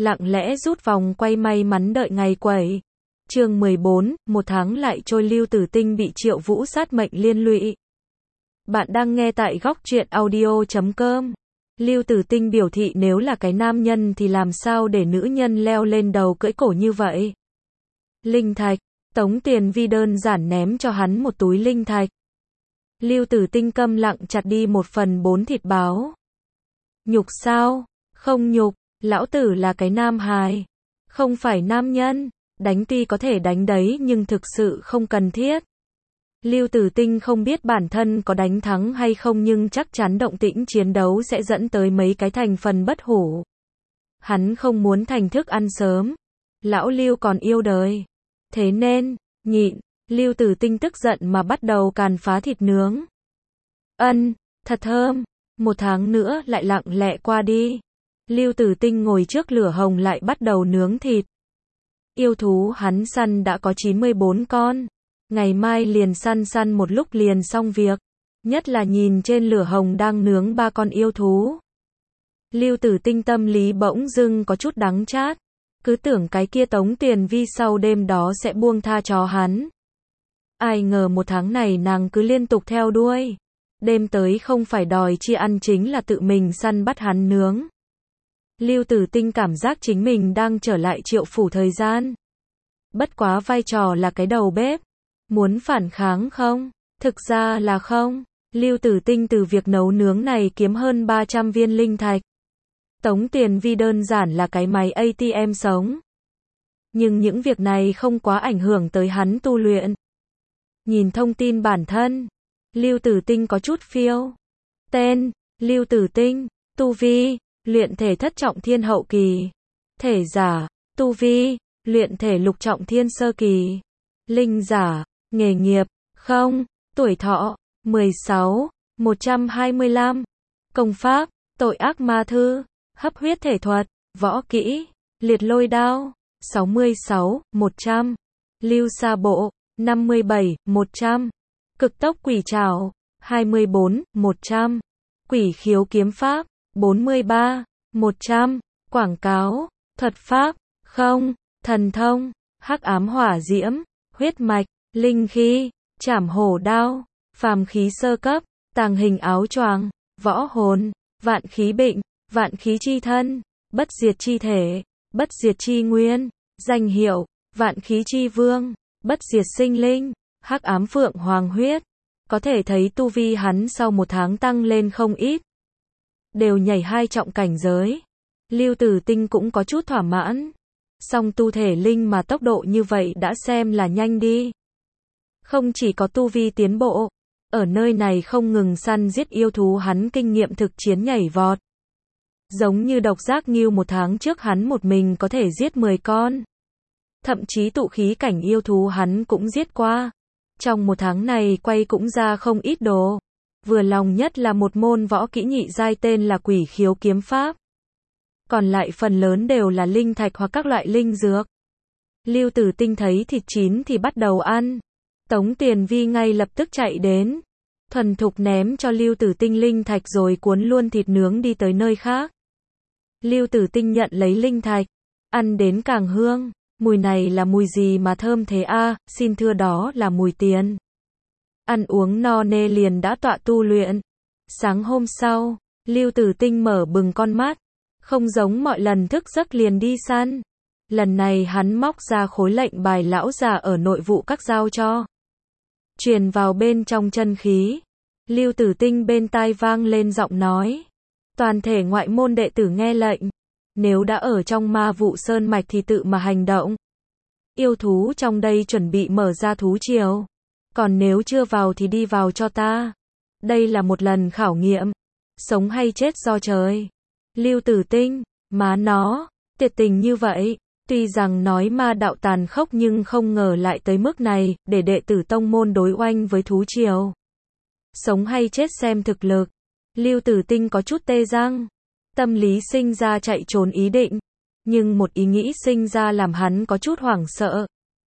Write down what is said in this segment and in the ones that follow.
lặng lẽ rút vòng quay may mắn đợi ngày quẩy. Chương 14, một tháng lại trôi Lưu Tử Tinh bị Triệu Vũ sát mệnh liên lụy. Bạn đang nghe tại góc truyện audio.com. Lưu Tử Tinh biểu thị nếu là cái nam nhân thì làm sao để nữ nhân leo lên đầu cưỡi cổ như vậy. Linh thạch, Tống Tiền Vi đơn giản ném cho hắn một túi linh thạch. Lưu Tử Tinh câm lặng chặt đi 1/4 thịt báo. Nhục sao? Không nhục, lão tử là cái nam hài, không phải nam nhân, đánh tuy có thể đánh đấy nhưng thực sự không cần thiết. Lưu Tử Tinh không biết bản thân có đánh thắng hay không nhưng chắc chắn động tĩnh chiến đấu sẽ dẫn tới mấy cái thành phần bất hủ. Hắn không muốn thành thức ăn sớm. Lão Lưu còn yêu đời. Thế nên, nhịn, Lưu Tử Tinh tức giận mà bắt đầu càn phá thịt nướng. Thật thơm. 1 tháng nữa lại lặng lẽ qua đi. Lưu Tử Tinh ngồi trước lửa hồng lại bắt đầu nướng thịt. Yêu thú hắn săn đã có 94 con. Ngày mai liền săn một lúc liền xong việc. Nhất là nhìn trên lửa hồng đang nướng 3 con yêu thú. Lưu Tử Tinh tâm lý bỗng dưng có chút đắng chát. Cứ tưởng cái kia Tống Tiền Vi sau đêm đó sẽ buông tha cho hắn. Ai ngờ 1 tháng này nàng cứ liên tục theo đuôi. Đêm tới không phải đòi chia ăn chính là tự mình săn bắt hắn nướng. Lưu Tử Tinh cảm giác chính mình đang trở lại Triệu phủ thời gian. Bất quá vai trò là cái đầu bếp. Muốn phản kháng không? Thực ra là không. Lưu Tử Tinh từ việc nấu nướng này kiếm hơn 300 viên linh thạch. Tống Tiền Vi đơn giản là cái máy ATM sống. Nhưng những việc này không quá ảnh hưởng tới hắn tu luyện. Nhìn thông tin bản thân, Lưu Tử Tinh có chút phiêu. Tên, Lưu Tử Tinh, tu vi, luyện thể thất trọng thiên hậu kỳ. Thể giả, tu vi, luyện thể lục trọng thiên sơ kỳ. Linh giả, nghề nghiệp, không, tuổi thọ, 16, 125. Công pháp, tội ác ma thư, hấp huyết thể thuật, võ kỹ, liệt lôi đao, 66, 100. Lưu sa bộ, 57, 100. Cực tốc quỷ trảo, 24, 100. Quỷ khiếu kiếm pháp, 43, 100. Quảng cáo, thuật pháp, không, thần thông, hắc ám hỏa diễm, huyết mạch, linh khí, trảm hổ đao, phàm khí sơ cấp, tàng hình áo choàng, võ hồn, vạn khí bệnh, vạn khí chi thân, bất diệt chi thể, bất diệt chi nguyên, danh hiệu, vạn khí chi vương, bất diệt sinh linh, hắc ám phượng hoàng huyết. Có thể thấy tu vi hắn sau 1 tháng tăng lên không ít. Đều nhảy 2 trọng cảnh giới. Lưu Tử Tinh cũng có chút thỏa mãn. Song tu thể linh mà tốc độ như vậy đã xem là nhanh đi. Không chỉ có tu vi tiến bộ, ở nơi này không ngừng săn giết yêu thú hắn kinh nghiệm thực chiến nhảy vọt. Giống như độc giác ngưu 1 tháng trước hắn một mình có thể giết 10 con. Thậm chí tụ khí cảnh yêu thú hắn cũng giết qua. Trong 1 tháng này quay cũng ra không ít đồ. Vừa lòng nhất là một môn võ kỹ nhị giai tên là quỷ khiếu kiếm pháp. Còn lại phần lớn đều là linh thạch hoặc các loại linh dược. Lưu Tử Tinh thấy thịt chín thì bắt đầu ăn. Tống Tiền Vi ngay lập tức chạy đến. Thuần thục ném cho Lưu Tử Tinh linh thạch rồi cuốn luôn thịt nướng đi tới nơi khác. Lưu Tử Tinh nhận lấy linh thạch. Ăn đến càng hương. Mùi này là mùi gì mà thơm thế a? Xin thưa đó là mùi tiền. Ăn uống no nê liền đã tọa tu luyện. Sáng hôm sau, Lưu Tử Tinh mở bừng con mắt. Không giống mọi lần thức giấc liền đi săn. Lần này hắn móc ra khối lệnh bài lão già ở nội vụ các giao cho. Truyền vào bên trong chân khí. Lưu Tử Tinh bên tai vang lên giọng nói. Toàn thể ngoại môn đệ tử nghe lệnh. Nếu đã ở trong ma vụ sơn mạch thì tự mà hành động. Yêu thú trong đây chuẩn bị mở ra thú triều. Còn nếu chưa vào thì đi vào cho ta. Đây là một lần khảo nghiệm. Sống hay chết do trời. Lưu Tử Tinh, má nó, tuyệt tình như vậy. Tuy rằng nói ma đạo tàn khốc nhưng không ngờ lại tới mức này, để đệ tử tông môn đối oanh với thú triều. Sống hay chết xem thực lực. Lưu Tử Tinh có chút tê răng. Tâm lý sinh ra chạy trốn ý định. Nhưng một ý nghĩ sinh ra làm hắn có chút hoảng sợ.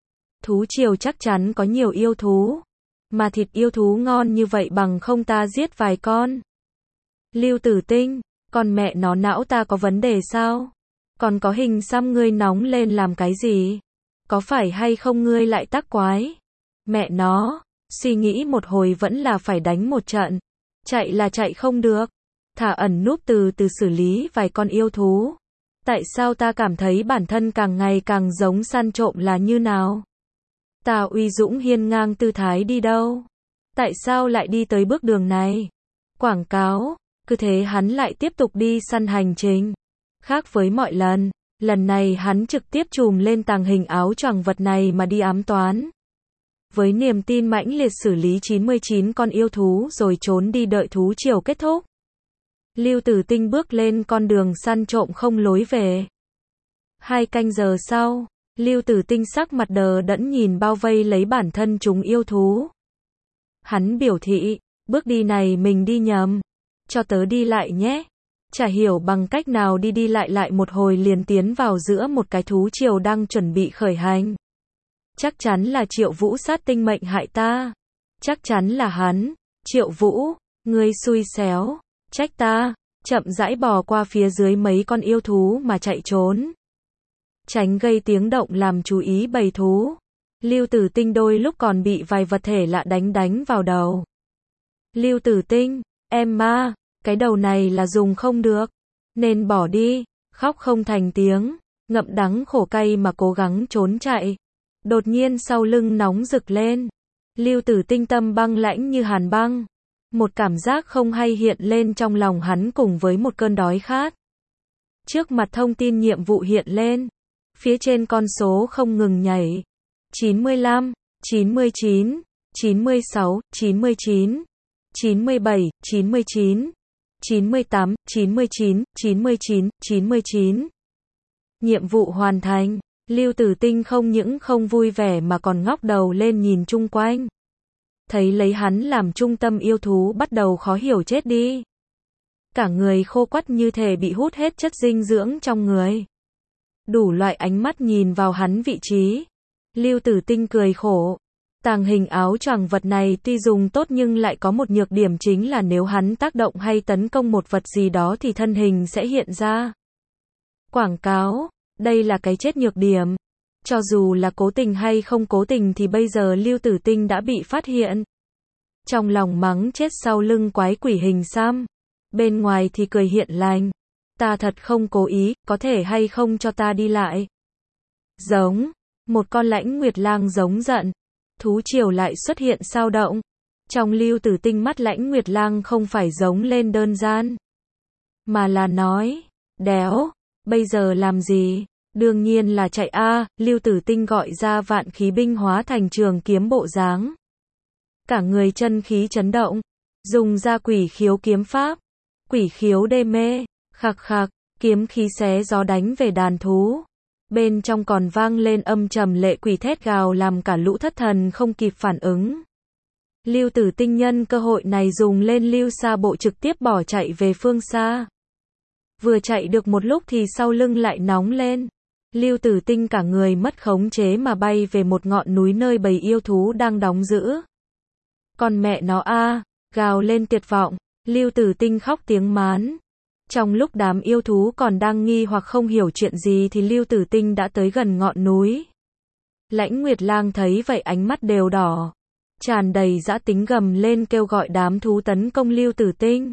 Thú triều chắc chắn có nhiều yêu thú. Mà thịt yêu thú ngon như vậy bằng không ta giết vài con. Lưu Tử Tinh, con mẹ nó não ta có vấn đề sao? Còn có hình xăm ngươi nóng lên làm cái gì? Có phải hay không ngươi lại tác quái? Mẹ nó, suy nghĩ một hồi vẫn là phải đánh một trận. Chạy là chạy không được. Thả ẩn núp từ từ xử lý vài con yêu thú. Tại sao ta cảm thấy bản thân càng ngày càng giống săn trộm là như nào? Ta uy dũng hiên ngang tư thái đi đâu? Tại sao lại đi tới bước đường này? Quảng cáo, cứ thế hắn lại tiếp tục đi săn hành trình. Khác với mọi lần, lần này hắn trực tiếp chùm lên tàng hình áo choàng vật này mà đi ám toán. Với niềm tin mãnh liệt xử lý 99 con yêu thú rồi trốn đi đợi thú triều kết thúc. Lưu Tử Tinh bước lên con đường săn trộm không lối về. 2 canh giờ sau, Lưu Tử Tinh sắc mặt đờ đẫn nhìn bao vây lấy bản thân chúng yêu thú. Hắn biểu thị, bước đi này mình đi nhầm. Cho tớ đi lại nhé. Chả hiểu bằng cách nào đi lại một hồi liền tiến vào giữa một cái thú triều đang chuẩn bị khởi hành. Chắc chắn là Triệu Vũ sát tinh mệnh hại ta. Chắc chắn là hắn. Triệu Vũ, ngươi xui xéo. Trách ta. Chậm rãi bò qua phía dưới mấy con yêu thú mà chạy trốn. Tránh gây tiếng động làm chú ý bầy thú. Lưu Tử Tinh đôi lúc còn bị vài vật thể lạ đánh vào đầu. Lưu Tử Tinh, em ma, cái đầu này là dùng không được. Nên bỏ đi, khóc không thành tiếng, ngậm đắng khổ cay mà cố gắng trốn chạy. Đột nhiên sau lưng nóng rực lên. Lưu Tử Tinh tâm băng lãnh như hàn băng. Một cảm giác không hay hiện lên trong lòng hắn cùng với một cơn đói khát. Trước mặt thông tin nhiệm vụ hiện lên. Phía trên con số không ngừng nhảy. 95, 99, 96, 99, 97, 99, 98, 99, 99, 99. Nhiệm vụ hoàn thành. Lưu Tử Tinh không những không vui vẻ mà còn ngóc đầu lên nhìn chung quanh. Thấy lấy hắn làm trung tâm yêu thú bắt đầu khó hiểu chết đi. Cả người khô quắt như thể bị hút hết chất dinh dưỡng trong người. Đủ loại ánh mắt nhìn vào hắn vị trí. Lưu Tử Tinh cười khổ. Tàng hình áo choàng vật này tuy dùng tốt nhưng lại có một nhược điểm chính là nếu hắn tác động hay tấn công một vật gì đó thì thân hình sẽ hiện ra. Quảng cáo, đây là cái chết nhược điểm. Cho dù là cố tình hay không cố tình thì bây giờ Lưu Tử Tinh đã bị phát hiện. Trong lòng mắng chết sau lưng quái quỷ hình xăm. Bên ngoài thì cười hiện lành. Ta thật không cố ý, có thể hay không cho ta đi lại. Giống. Một con Lãnh Nguyệt Lang giống giận. Thú triều lại xuất hiện sao động. Trong Lưu Tử Tinh mắt Lãnh Nguyệt Lang không phải giống lên đơn giản. Mà là nói. Đéo. Bây giờ làm gì? Đương nhiên là chạy a. Lưu Tử Tinh gọi ra vạn khí binh hóa thành trường kiếm bộ dáng. Cả người chân khí chấn động. Dùng ra quỷ khiếu kiếm pháp. Quỷ khiếu đê mê. Khạc khạc. Kiếm khí xé gió đánh về đàn thú. Bên trong còn vang lên âm trầm lệ quỷ thét gào làm cả lũ thất thần không kịp phản ứng. Lưu Tử Tinh nhân cơ hội này dùng lên lưu xa bộ trực tiếp bỏ chạy về phương xa. Vừa chạy được một lúc thì sau lưng lại nóng lên. Lưu Tử Tinh cả người mất khống chế mà bay về một ngọn núi nơi bầy yêu thú đang đóng giữ. Còn mẹ nó a, gào lên tuyệt vọng, Lưu Tử Tinh khóc tiếng mán. Trong lúc đám yêu thú còn đang nghi hoặc không hiểu chuyện gì thì Lưu Tử Tinh đã tới gần ngọn núi. Lãnh Nguyệt Lang thấy vậy ánh mắt đều đỏ. Tràn đầy dã tính gầm lên kêu gọi đám thú tấn công Lưu Tử Tinh.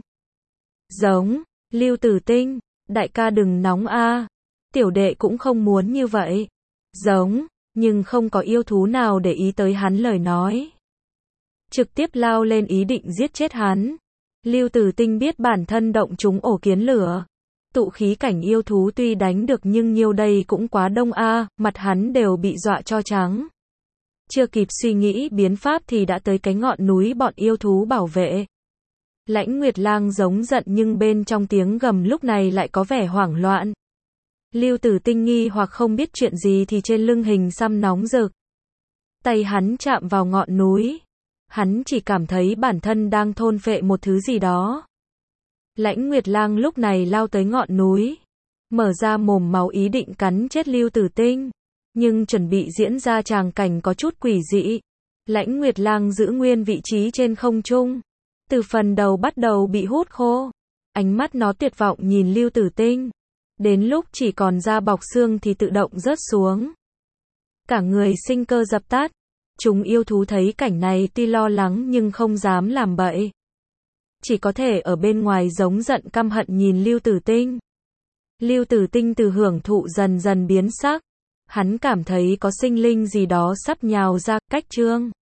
Giống, Lưu Tử Tinh, đại ca đừng nóng a. Tiểu đệ cũng không muốn như vậy. Giống, nhưng không có yêu thú nào để ý tới hắn lời nói. Trực tiếp lao lên ý định giết chết hắn. Lưu Tử Tinh biết bản thân động trúng ổ kiến lửa. Tụ khí cảnh yêu thú tuy đánh được nhưng nhiều đây cũng quá đông a, mặt hắn đều bị dọa cho trắng. Chưa kịp suy nghĩ biến pháp thì đã tới cái ngọn núi bọn yêu thú bảo vệ. Lãnh Nguyệt Lang giống giận nhưng bên trong tiếng gầm lúc này lại có vẻ hoảng loạn. Lưu Tử Tinh nghi hoặc không biết chuyện gì thì trên lưng hình xăm nóng rực. Tay hắn chạm vào ngọn núi. Hắn chỉ cảm thấy bản thân đang thôn phệ một thứ gì đó. Lãnh Nguyệt Lang lúc này lao tới ngọn núi. Mở ra mồm máu ý định cắn chết Lưu Tử Tinh. Nhưng chuẩn bị diễn ra tràng cảnh có chút quỷ dị. Lãnh Nguyệt Lang giữ nguyên vị trí trên không trung. Từ phần đầu bắt đầu bị hút khô. Ánh mắt nó tuyệt vọng nhìn Lưu Tử Tinh. Đến lúc chỉ còn da bọc xương thì tự động rớt xuống. Cả người sinh cơ dập tắt. Chúng yêu thú thấy cảnh này tuy lo lắng nhưng không dám làm bậy. Chỉ có thể ở bên ngoài giống giận căm hận nhìn Lưu Tử Tinh. Lưu Tử Tinh từ hưởng thụ dần dần biến sắc. Hắn cảm thấy có sinh linh gì đó sắp nhào ra, cách Trương